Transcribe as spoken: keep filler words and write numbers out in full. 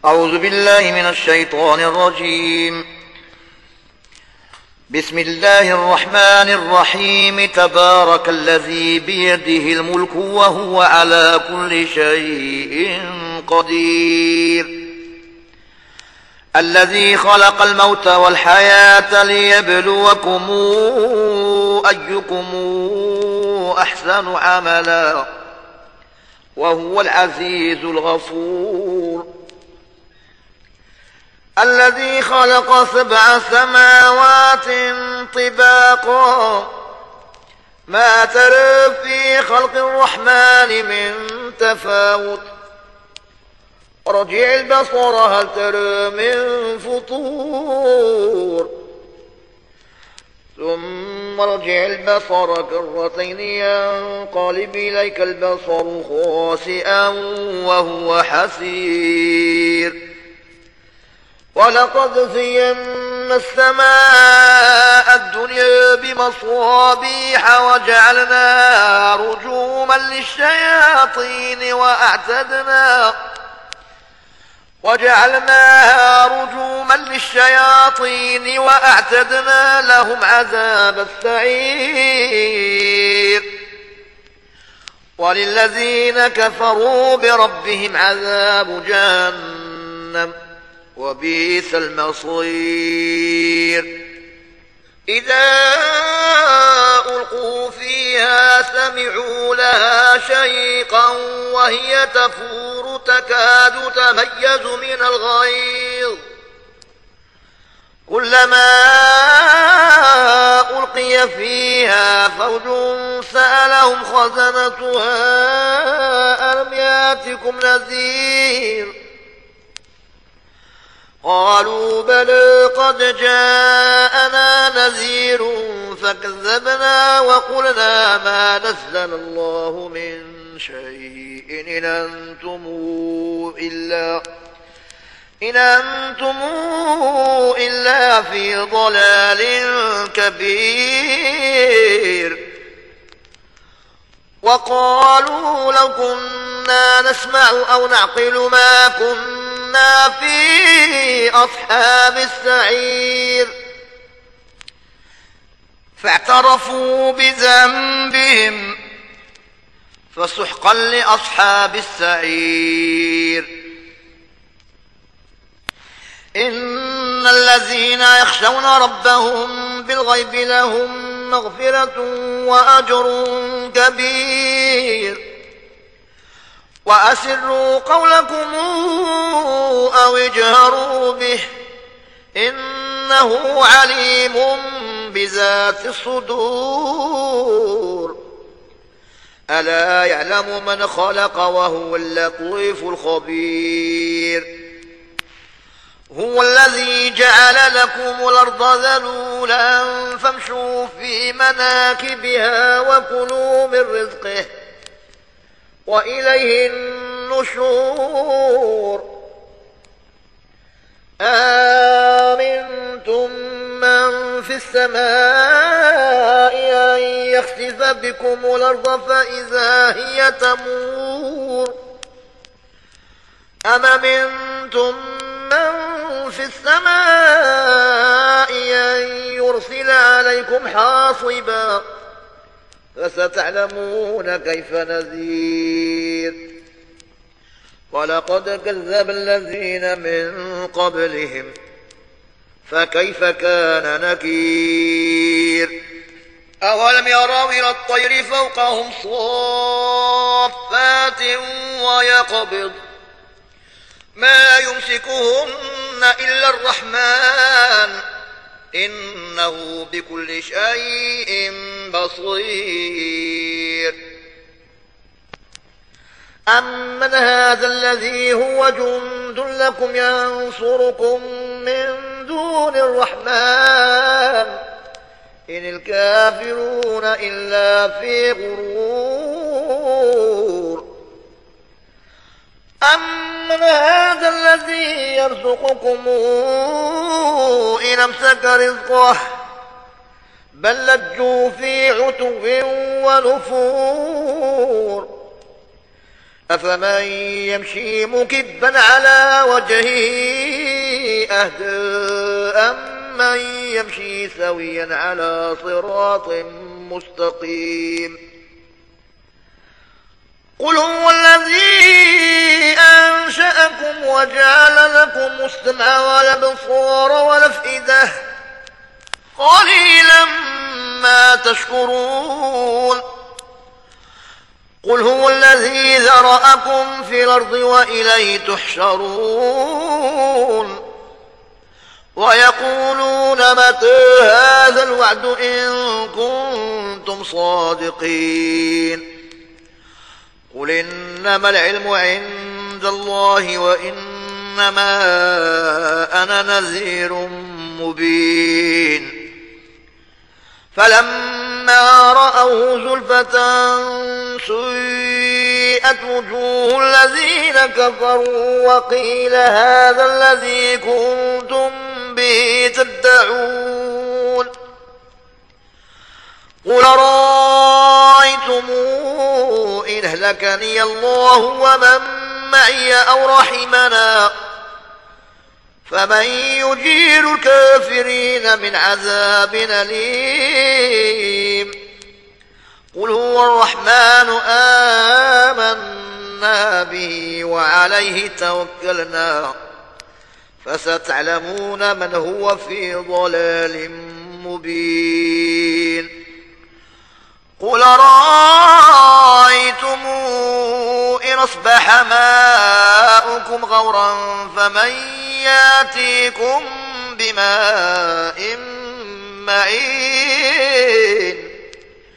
أعوذ بالله من الشيطان الرجيم. بسم الله الرحمن الرحيم. تبارك الذي بيده الملك وهو على كل شيء قدير. الذي خلق الموت والحياة ليبلوكم أيكم أحسن عملا وهو العزيز الغفور. الذي خلق سبع سماوات طباقا ما ترى في خلق الرحمن من تفاوت ارجع البصر هل ترى من فطور ثم ارجع البصر كرتين ينقلب إليك البصر خاسئا وهو حسير. ولقد زينا السماء الدنيا بمصابيح وجعلناها رجوما للشياطين وأعتدنا وجعلناها رجوما للشياطين وأعتدنا لهم عذاب السعير. وللذين كفروا بربهم عذاب جهنم وبئس المصير. إذا ألقوا فيها سمعوا لها شيقا وهي تفور تكاد تميز من الغيظ كلما ألقي فيها فوج سألهم خزنتها ألم يأتكم نذير قالوا بلى قد جاءنا نذير فكذبنا وقلنا ما نزل الله من شيء إن أنتم إلا, إن أنتم إلا في ضلال كبير. وقالوا لو كنا نسمع أو نعقل ما كنا في أصحاب السعير فاعترفوا بذنبهم فسحقا لأصحاب السعير. إن الذين يخشون ربهم بالغيب لهم مغفرة وأجر كبير. وأسروا قولكم أو اجهروا به إنه عليم بذات الصدور. ألا يعلم من خلق وهو اللطيف الخبير. هو الذي جعل لكم الأرض ذلولا فامشوا في مناكبها وكلوا من رزقه وإليه النشور. آمنتم من في السماء أن يخسف بكم الأرض فإذا هي تمور أم أمنتم من في السماء أن يرسل عليكم حاصبا فستعلمون كيف نذير. ولقد كذب الذين من قبلهم فكيف كان نكير. أولم يروا إلى الطير فوقهم صافات ويقبض ما يمسكهن إلا الرحمن إنه بكل شيء بصير. أمن هذا الذي هو جند لكم ينصركم من دون الرحمن إن الكافرون إلا في غرور. أمن هذا الذي يرزقكم إن أمسك رزقه بل لجوا في عتو ونفور. أفمن يمشي مكبا على وجهه أهدى أمن يمشي سويا على صراط مستقيم قل هو الذي أنشأكم وجعل لكم السمع والأبصار والأفئدة قليلا ما تشكرون قل هو الذي ذرأكم في الأرض وإليه تحشرون ويقولون متى هذا الوعد إن كنتم صادقين قل إنما العلم عند الله وإنما أنا نذير مبين فلما رأوه زلفة سيئت وجوه الذين كفروا وقيل هذا الذي كنتم به تدعون قل رأيتم إن أهلكني الله ومن معي أو رحمنا فمن يجير الكافرين من عذاب أليم قل هو الرحمن آمنا به وعليه توكلنا فستعلمون من هو في ضلال مبين قل رأيتم إن أصبح ماؤكم غورا فمن ياتيكم بماء معين